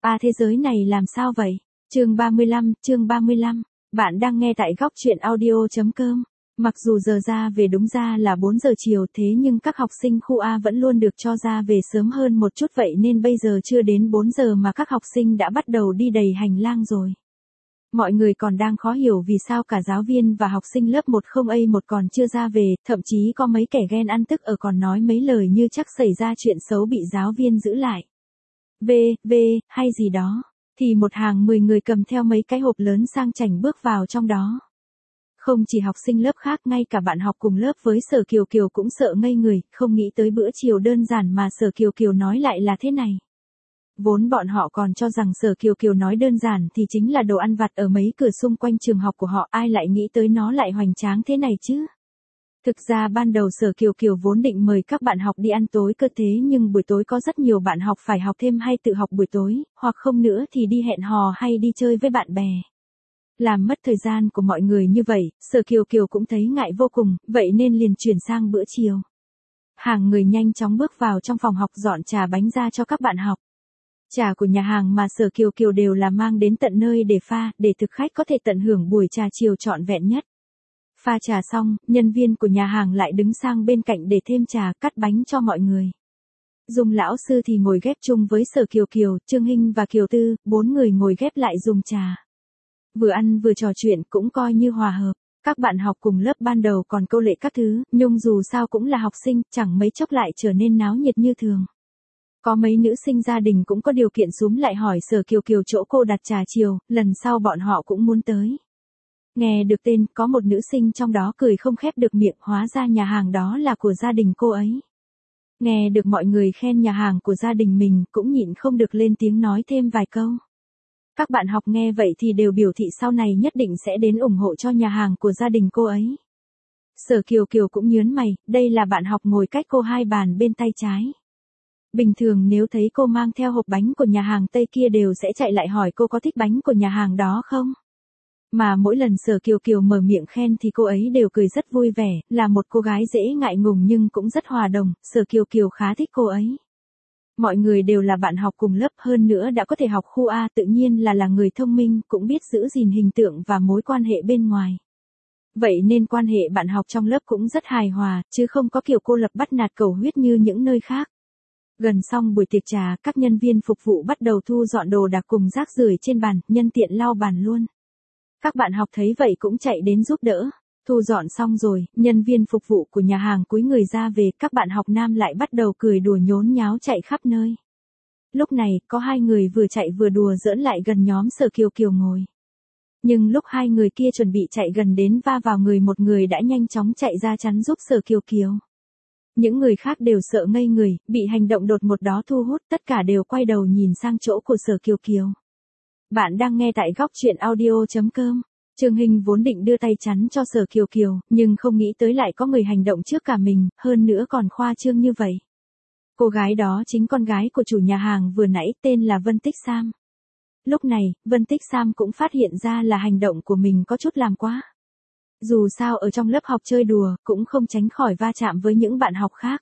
thế giới này làm sao vậy? Chương 35, bạn đang nghe tại góc truyện audio.com. Mặc dù giờ ra về đúng ra là 4 giờ chiều thế nhưng các học sinh khu A vẫn luôn được cho ra về sớm hơn một chút vậy nên bây giờ chưa đến 4 giờ mà các học sinh đã bắt đầu đi đầy hành lang rồi. Mọi người còn đang khó hiểu vì sao cả giáo viên và học sinh lớp 10A1 còn chưa ra về, thậm chí có mấy kẻ ghen ăn tức ở còn nói mấy lời như chắc xảy ra chuyện xấu bị giáo viên giữ lại. Hay gì đó, thì một hàng 10 người cầm theo mấy cái hộp lớn sang chảnh bước vào trong đó. Không chỉ học sinh lớp khác, ngay cả bạn học cùng lớp với Sở Kiều Kiều cũng sợ ngây người, không nghĩ tới bữa chiều đơn giản mà Sở Kiều Kiều nói lại là thế này. Vốn bọn họ còn cho rằng Sở Kiều Kiều nói đơn giản thì chính là đồ ăn vặt ở mấy cửa xung quanh trường học của họ, ai lại nghĩ tới nó lại hoành tráng thế này chứ. Thực ra ban đầu Sở Kiều Kiều vốn định mời các bạn học đi ăn tối cơ thế nhưng buổi tối có rất nhiều bạn học phải học thêm hay tự học buổi tối, hoặc không nữa thì đi hẹn hò hay đi chơi với bạn bè. Làm mất thời gian của mọi người như vậy, Sở Kiều Kiều cũng thấy ngại vô cùng, vậy nên liền chuyển sang bữa chiều. Hàng người nhanh chóng bước vào trong phòng học dọn trà bánh ra cho các bạn học. Trà của nhà hàng mà Sở Kiều Kiều đều là mang đến tận nơi để pha, để thực khách có thể tận hưởng buổi trà chiều trọn vẹn nhất. Pha trà xong, nhân viên của nhà hàng lại đứng sang bên cạnh để thêm trà, cắt bánh cho mọi người. Dung lão sư thì ngồi ghép chung với Sở Kiều Kiều, Trương Hinh và Kiều Tư, 4 người ngồi ghép lại dùng trà. Vừa ăn vừa trò chuyện cũng coi như hòa hợp. Các bạn học cùng lớp ban đầu còn câu lệ các thứ, nhưng dù sao cũng là học sinh, chẳng mấy chốc lại trở nên náo nhiệt như thường. Có mấy nữ sinh gia đình cũng có điều kiện xúm lại hỏi Sở Kiều Kiều chỗ cô đặt trà chiều, lần sau bọn họ cũng muốn tới. Nghe được tên, có một nữ sinh trong đó cười không khép được miệng, hóa ra nhà hàng đó là của gia đình cô ấy. Nghe được mọi người khen nhà hàng của gia đình mình, cũng nhịn không được lên tiếng nói thêm vài câu. Các bạn học nghe vậy thì đều biểu thị sau này nhất định sẽ đến ủng hộ cho nhà hàng của gia đình cô ấy. Sở Kiều Kiều cũng nhớn mày, đây là bạn học ngồi cách cô 2 bàn bên tay trái. Bình thường nếu thấy cô mang theo hộp bánh của nhà hàng Tây kia đều sẽ chạy lại hỏi cô có thích bánh của nhà hàng đó không? Mà mỗi lần Sở Kiều Kiều mở miệng khen thì cô ấy đều cười rất vui vẻ, là một cô gái dễ ngại ngùng nhưng cũng rất hòa đồng, Sở Kiều Kiều khá thích cô ấy. Mọi người đều là bạn học cùng lớp, hơn nữa đã có thể học khu A, tự nhiên là người thông minh, cũng biết giữ gìn hình tượng và mối quan hệ bên ngoài. Vậy nên quan hệ bạn học trong lớp cũng rất hài hòa, chứ không có kiểu cô lập bắt nạt cầu huyết như những nơi khác. Gần xong buổi tiệc trà, các nhân viên phục vụ bắt đầu thu dọn đồ đạc cùng rác rưởi trên bàn, nhân tiện lau bàn luôn. Các bạn học thấy vậy cũng chạy đến giúp đỡ. Thu dọn xong rồi, nhân viên phục vụ của nhà hàng cúi người ra về, các bạn học nam lại bắt đầu cười đùa nhốn nháo chạy khắp nơi. Lúc này, có 2 người vừa chạy vừa đùa giỡn lại gần nhóm Sở Kiều Kiều ngồi. Nhưng lúc 2 người kia chuẩn bị chạy gần đến va vào người một người đã nhanh chóng chạy ra chắn giúp Sở Kiều Kiều. Những người khác đều sợ ngây người, bị hành động đột ngột đó thu hút, tất cả đều quay đầu nhìn sang chỗ của Sở Kiều Kiều. Bạn đang nghe tại góc truyện audio.com. Trương Hinh vốn định đưa tay chắn cho Sở Kiều Kiều, nhưng không nghĩ tới lại có người hành động trước cả mình, hơn nữa còn khoa trương như vậy. Cô gái đó chính con gái của chủ nhà hàng vừa nãy, tên là Vân Tích Sam. Lúc này, Vân Tích Sam cũng phát hiện ra là hành động của mình có chút làm quá. Dù sao ở trong lớp học chơi đùa, cũng không tránh khỏi va chạm với những bạn học khác.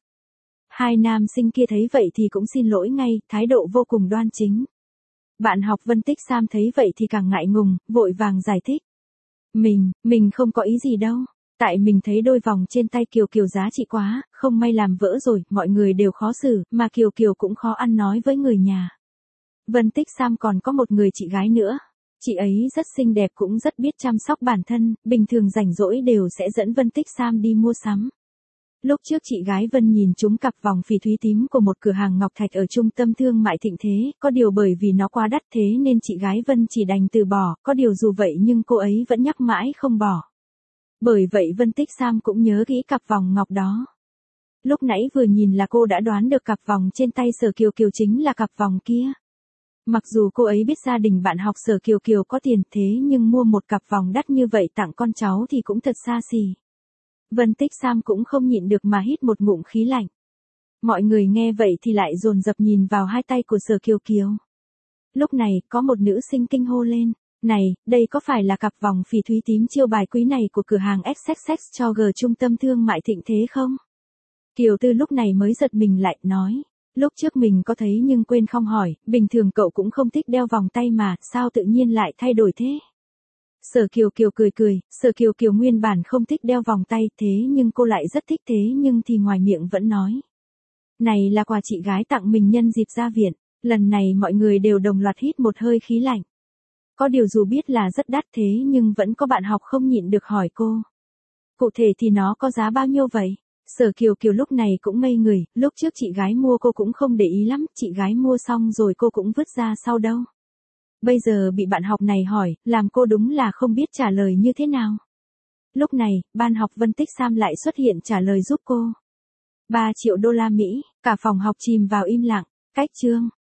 2 nam sinh kia thấy vậy thì cũng xin lỗi ngay, thái độ vô cùng đoan chính. Bạn học Vân Tích Sam thấy vậy thì càng ngại ngùng, vội vàng giải thích. Mình không có ý gì đâu. Tại mình thấy đôi vòng trên tay Kiều Kiều giá trị quá, không may làm vỡ rồi, mọi người đều khó xử, mà Kiều Kiều cũng khó ăn nói với người nhà. Vân Tích Sam còn có một người chị gái nữa. Chị ấy rất xinh đẹp cũng rất biết chăm sóc bản thân, bình thường rảnh rỗi đều sẽ dẫn Vân Tích Sam đi mua sắm. Lúc trước chị gái Vân nhìn trúng cặp vòng phỉ thúy tím của một cửa hàng ngọc thạch ở trung tâm thương mại Thịnh Thế, có điều bởi vì nó quá đắt thế nên chị gái Vân chỉ đành từ bỏ, có điều dù vậy nhưng cô ấy vẫn nhắc mãi không bỏ. Bởi vậy Vân Tích Sam cũng nhớ kỹ cặp vòng ngọc đó. Lúc nãy vừa nhìn là cô đã đoán được cặp vòng trên tay Sở Kiều Kiều chính là cặp vòng kia. Mặc dù cô ấy biết gia đình bạn học Sở Kiều Kiều có tiền thế nhưng mua một cặp vòng đắt như vậy tặng con cháu thì cũng thật xa xỉ. Vân Tích Sam cũng không nhịn được mà hít một ngụm khí lạnh. Mọi người nghe vậy thì lại dồn dập nhìn vào 2 tay của Sở Kiều Kiều. Lúc này, có một nữ sinh kinh hô lên. Này, đây có phải là cặp vòng phỉ thúy tím chiêu bài quý này của cửa hàng XXX cho G trung tâm thương mại Thịnh Thế không? Kiều Tư lúc này mới giật mình lại, nói. Lúc trước mình có thấy nhưng quên không hỏi, bình thường cậu cũng không thích đeo vòng tay mà, sao tự nhiên lại thay đổi thế? Sở Kiều Kiều cười cười, Sở Kiều Kiều nguyên bản không thích đeo vòng tay thế nhưng cô lại rất thích thế nhưng thì ngoài miệng vẫn nói. Này là quà chị gái tặng mình nhân dịp ra viện, lần này mọi người đều đồng loạt hít một hơi khí lạnh. Có điều dù biết là rất đắt thế nhưng vẫn có bạn học không nhịn được hỏi cô. Cụ thể thì nó có giá bao nhiêu vậy? Sở Kiều Kiều lúc này cũng ngây người, lúc trước chị gái mua cô cũng không để ý lắm, chị gái mua xong rồi cô cũng vứt ra sau đâu. Bây giờ bị bạn học này hỏi, làm cô đúng là không biết trả lời như thế nào. Lúc này, ban học Vân Tích Sam lại xuất hiện trả lời giúp cô. 3 triệu đô la Mỹ, cả phòng học chìm vào im lặng, cách chương.